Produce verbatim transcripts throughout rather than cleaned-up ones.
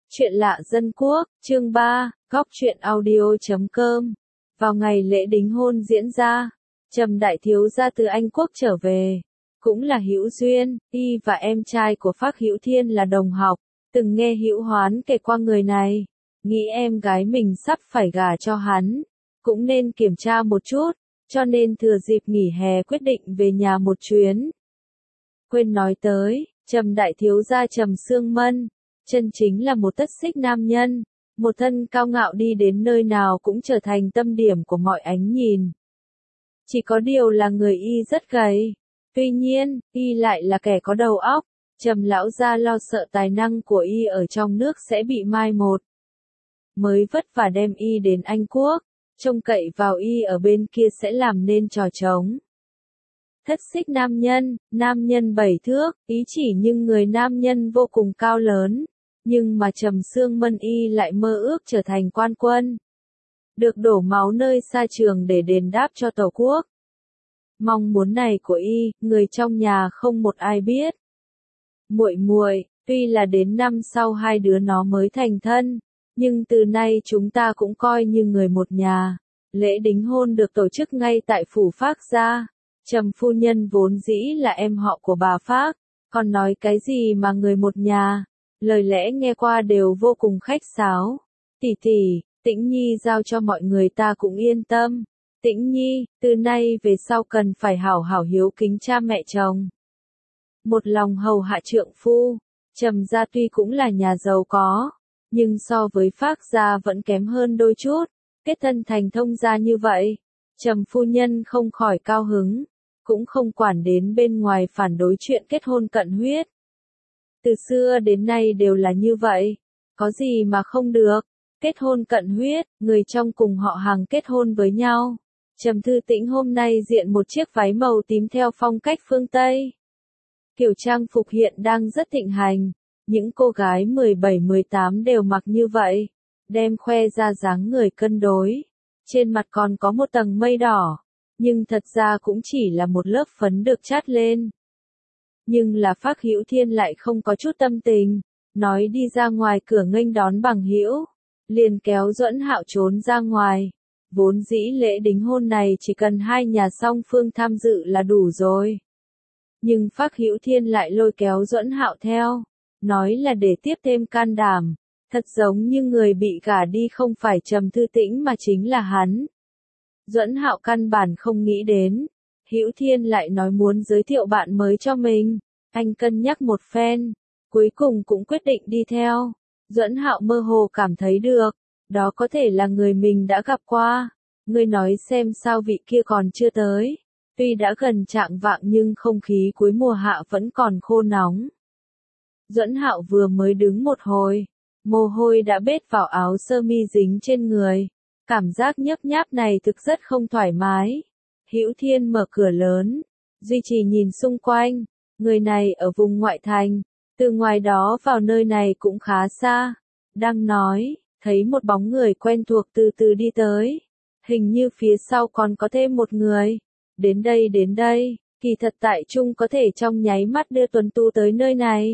Chuyện lạ dân quốc, chương ba, góc truyện audio chấm com. Vào ngày lễ đính hôn diễn ra, Trầm đại thiếu gia từ Anh Quốc trở về, cũng là hữu duyên, y và em trai của Phác Hữu Thiên là đồng học, từng nghe Hữu Hoán kể qua người này, nghĩ em gái mình sắp phải gả cho hắn, cũng nên kiểm tra một chút, cho nên thừa dịp nghỉ hè quyết định về nhà một chuyến. Quên nói tới, Trầm đại thiếu gia Trầm Sương Mân, chân chính là một tất xích nam nhân, một thân cao ngạo đi đến nơi nào cũng trở thành tâm điểm của mọi ánh nhìn. Chỉ có điều là người y rất gầy, tuy nhiên, y lại là kẻ có đầu óc, Trầm lão gia lo sợ tài năng của y ở trong nước sẽ bị mai một. Mới vất vả đem y đến Anh Quốc, trông cậy vào y ở bên kia sẽ làm nên trò trống. Thất xích nam nhân, nam nhân bảy thước, ý chỉ nhưng người nam nhân vô cùng cao lớn, nhưng mà Trầm Sương Mân y lại mơ ước trở thành quan quân. Được đổ máu nơi xa trường để đền đáp cho Tổ quốc. Mong muốn này của y, người trong nhà không một ai biết. Muội muội, tuy là đến năm sau hai đứa nó mới thành thân, nhưng từ nay chúng ta cũng coi như người một nhà. Lễ đính hôn được tổ chức ngay tại phủ Phác gia. Trầm phu nhân vốn dĩ là em họ của bà Phác, còn nói cái gì mà người một nhà, lời lẽ nghe qua đều vô cùng khách sáo. Tỷ tỷ, Tĩnh Nhi giao cho mọi người ta cũng yên tâm. Tĩnh Nhi, từ nay về sau cần phải hảo hảo hiếu kính cha mẹ chồng. Một lòng hầu hạ trượng phu, Trầm gia tuy cũng là nhà giàu có, nhưng so với Phác gia vẫn kém hơn đôi chút, kết thân thành thông gia như vậy. Trầm phu nhân không khỏi cao hứng, cũng không quản đến bên ngoài phản đối chuyện kết hôn cận huyết. Từ xưa đến nay đều là như vậy, có gì mà không được, kết hôn cận huyết, người trong cùng họ hàng kết hôn với nhau. Trầm Thư Tĩnh hôm nay diện một chiếc váy màu tím theo phong cách phương Tây. Kiểu trang phục hiện đang rất thịnh hành, những cô gái mười bảy mười tám đều mặc như vậy, đem khoe ra dáng người cân đối. Trên mặt còn có một tầng mây đỏ, nhưng thật ra cũng chỉ là một lớp phấn được chát lên. Nhưng là Phác Hữu Thiên lại không có chút tâm tình, nói đi ra ngoài cửa nghênh đón bằng hữu, liền kéo Duẫn Hạo trốn ra ngoài. Vốn dĩ lễ đính hôn này chỉ cần hai nhà song phương tham dự là đủ rồi. Nhưng Phác Hữu Thiên lại lôi kéo Duẫn Hạo theo, nói là để tiếp thêm can đảm. Thật giống như người bị gả đi không phải Trầm Thư Tĩnh mà chính là hắn. Duẫn Hạo căn bản không nghĩ đến, Hữu Thiên lại nói muốn giới thiệu bạn mới cho mình, anh cân nhắc một phen, cuối cùng cũng quyết định đi theo. Duẫn Hạo mơ hồ cảm thấy được, đó có thể là người mình đã gặp qua. Ngươi nói xem sao vị kia còn chưa tới, tuy đã gần chạng vạng nhưng không khí cuối mùa hạ vẫn còn khô nóng. Duẫn Hạo vừa mới đứng một hồi, mồ hôi đã bết vào áo sơ mi dính trên người, cảm giác nhấp nháp này thực rất không thoải mái. Hữu Thiên mở cửa lớn, duy trì nhìn xung quanh, người này ở vùng ngoại thành, từ ngoài đó vào nơi này cũng khá xa. Đang nói, thấy một bóng người quen thuộc từ từ đi tới, hình như phía sau còn có thêm một người. Đến đây đến đây, kỳ thật tại chung có thể trong nháy mắt đưa Tuấn Tu tới nơi này.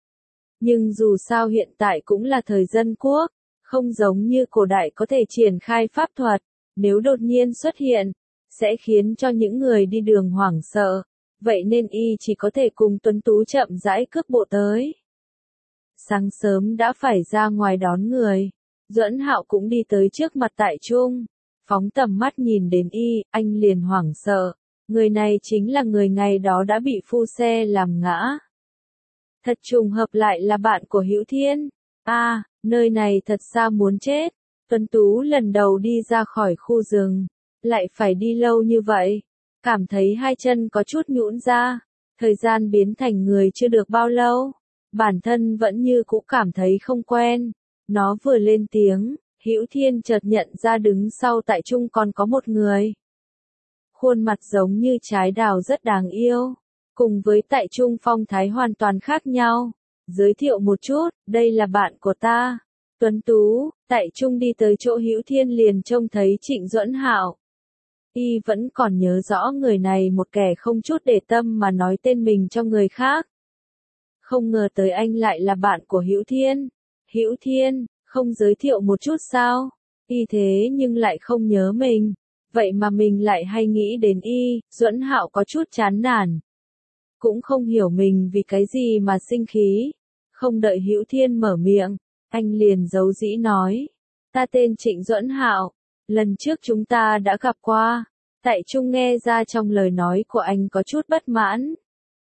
Nhưng dù sao hiện tại cũng là thời dân quốc, không giống như cổ đại có thể triển khai pháp thuật, nếu đột nhiên xuất hiện, sẽ khiến cho những người đi đường hoảng sợ, vậy nên y chỉ có thể cùng Tuấn Tú chậm rãi cước bộ tới. Sáng sớm đã phải ra ngoài đón người, Duẫn Hạo cũng đi tới trước mặt Tại Trung, phóng tầm mắt nhìn đến y, anh liền hoảng sợ, người này chính là người ngày đó đã bị phu xe làm ngã. Thật trùng hợp lại là bạn của Hữu Thiên. À, nơi này thật xa muốn chết. Tuấn Tú lần đầu đi ra khỏi khu rừng, lại phải đi lâu như vậy, cảm thấy hai chân có chút nhũn ra. Thời gian biến thành người chưa được bao lâu, bản thân vẫn như cũ cảm thấy không quen. Nó vừa lên tiếng, Hữu Thiên chợt nhận ra đứng sau Tại Trung còn có một người. Khuôn mặt giống như trái đào rất đáng yêu. Cùng với Tại Trung phong thái hoàn toàn khác nhau. Giới thiệu một chút, đây là bạn của ta. Tuấn Tú. Tại Trung đi tới chỗ Hữu Thiên liền trông thấy Trịnh Duẫn Hạo. Y vẫn còn nhớ rõ người này, một kẻ không chút để tâm mà nói tên mình cho người khác. Không ngờ tới anh lại là bạn của Hữu Thiên. Hữu Thiên, không giới thiệu một chút sao? Y thế nhưng lại không nhớ mình. Vậy mà mình lại hay nghĩ đến y, Duẫn Hạo có chút chán nản. Cũng không hiểu mình vì cái gì mà sinh khí. Không đợi Hữu Thiên mở miệng, anh liền giấu dĩ nói. Ta tên Trịnh Duẫn Hạo, lần trước chúng ta đã gặp qua. Tại Trung nghe ra trong lời nói của anh có chút bất mãn.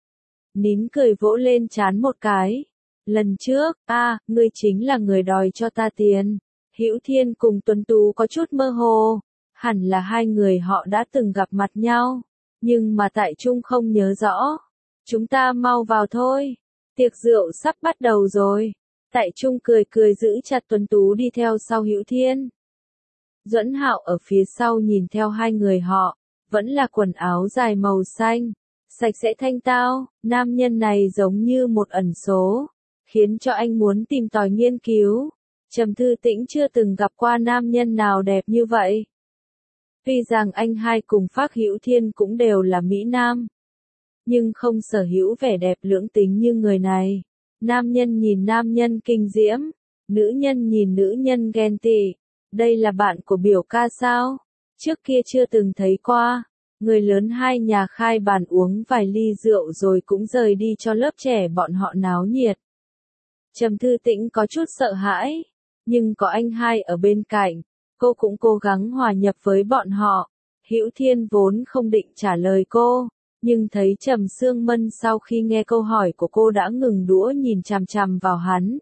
Nín cười vỗ lên trán một cái. Lần trước, a, à, ngươi chính là người đòi cho ta tiền. Hữu Thiên cùng Tuấn Tú có chút mơ hồ. Hẳn là hai người họ đã từng gặp mặt nhau. Nhưng mà Tại Trung không nhớ rõ. Chúng ta mau vào thôi. Tiệc rượu sắp bắt đầu rồi. Tại Trung cười cười giữ chặt Tuấn Tú đi theo sau Hữu Thiên. Duẫn Hạo ở phía sau nhìn theo hai người họ. Vẫn là quần áo dài màu xanh. Sạch sẽ thanh tao. Nam nhân này giống như một ẩn số. Khiến cho anh muốn tìm tòi nghiên cứu. Trầm Thư Tĩnh chưa từng gặp qua nam nhân nào đẹp như vậy. Tuy rằng anh hai cùng Phác Hữu Thiên cũng đều là Mỹ Nam. Nhưng không sở hữu vẻ đẹp lưỡng tính như người này. Nam nhân nhìn nam nhân kinh diễm. Nữ nhân nhìn nữ nhân ghen tị. Đây là bạn của biểu ca sao? Trước kia chưa từng thấy qua. Người lớn hai nhà khai bàn uống vài ly rượu rồi cũng rời đi cho lớp trẻ bọn họ náo nhiệt. Trầm Thư Tĩnh có chút sợ hãi. Nhưng có anh hai ở bên cạnh. Cô cũng cố gắng hòa nhập với bọn họ. Hữu Thiên vốn không định trả lời cô. Nhưng thấy Trầm Sương Mân sau khi nghe câu hỏi của cô đã ngừng đũa nhìn chằm chằm vào hắn.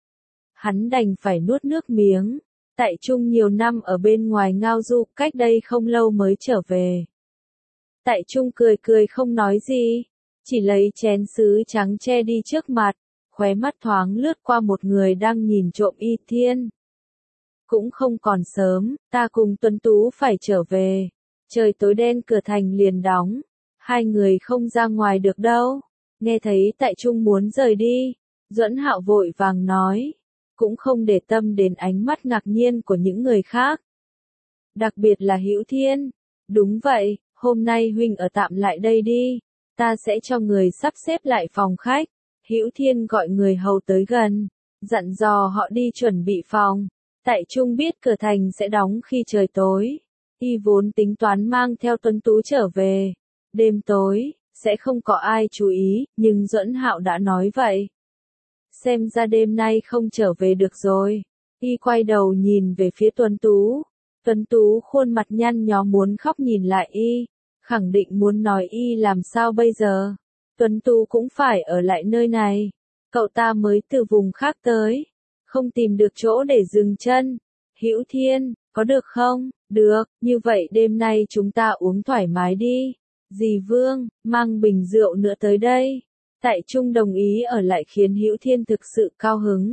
Hắn đành phải nuốt nước miếng. Tại Trung nhiều năm ở bên ngoài ngao du, cách đây không lâu mới trở về. Tại Trung cười cười không nói gì. Chỉ lấy chén sứ trắng che đi trước mặt. Khóe mắt thoáng lướt qua một người đang nhìn trộm Y Thiên. Cũng không còn sớm, ta cùng Tuấn Tú phải trở về. Trời tối đen cửa thành liền đóng. Hai người không ra ngoài được đâu. Nghe thấy Tại Trung muốn rời đi. Duẫn Hạo vội vàng nói. Cũng không để tâm đến ánh mắt ngạc nhiên của những người khác. Đặc biệt là Hữu Thiên. Đúng vậy, hôm nay huynh ở tạm lại đây đi. Ta sẽ cho người sắp xếp lại phòng khách. Hữu Thiên gọi người hầu tới gần. Dặn dò họ đi chuẩn bị phòng. Tại Trung biết cửa thành sẽ đóng khi trời tối. Y vốn tính toán mang theo Tuấn Tú trở về. Đêm tối, sẽ không có ai chú ý, nhưng Duẫn Hạo đã nói vậy. Xem ra đêm nay không trở về được rồi. Y quay đầu nhìn về phía Tuấn Tú. Tuấn Tú khuôn mặt nhăn nhó muốn khóc nhìn lại Y. Khẳng định muốn nói Y làm sao bây giờ. Tuấn Tú cũng phải ở lại nơi này. Cậu ta mới từ vùng khác tới. Không tìm được chỗ để dừng chân. Hữu Thiên, có được không? Được, như vậy đêm nay chúng ta uống thoải mái đi. Dì Vương, mang bình rượu nữa tới đây. Tại Trung đồng ý ở lại khiến Hữu Thiên thực sự cao hứng.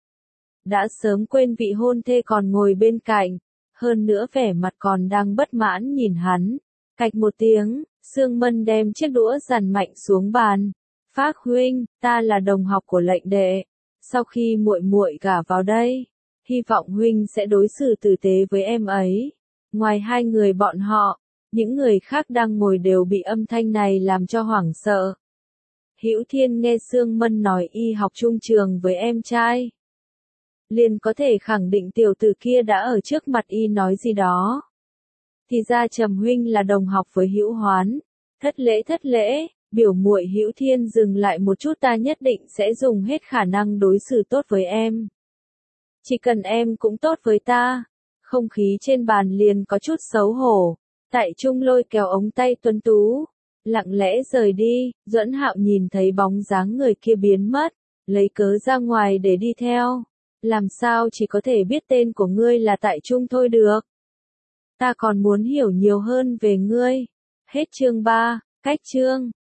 Đã sớm quên vị hôn thê còn ngồi bên cạnh. Hơn nữa vẻ mặt còn đang bất mãn nhìn hắn. Cạch một tiếng, Sương Mân đem chiếc đũa dằn mạnh xuống bàn. Phác huynh, ta là đồng học của lệnh đệ. Sau khi muội muội gả vào đây, hy vọng huynh sẽ đối xử tử tế với em ấy. Ngoài hai người bọn họ, những người khác đang ngồi đều bị âm thanh này làm cho hoảng sợ. Hữu Thiên nghe Sương Mân nói y học chung trường với em trai. Liền có thể khẳng định tiểu tử kia đã ở trước mặt y nói gì đó. Thì ra Trầm huynh là đồng học với Hữu Hoán. Thất lễ thất lễ, biểu muội Hữu Thiên dừng lại một chút, ta nhất định sẽ dùng hết khả năng đối xử tốt với em. Chỉ cần em cũng tốt với ta. Không khí trên bàn liền có chút xấu hổ. Tại Trung lôi kéo ống tay Tuấn Tú. Lặng lẽ rời đi. Duẫn Hạo nhìn thấy bóng dáng người kia biến mất. Lấy cớ ra ngoài để đi theo. Làm sao chỉ có thể biết tên của ngươi là Tại Trung thôi được. Ta còn muốn hiểu nhiều hơn về ngươi. Hết chương ba, cách chương.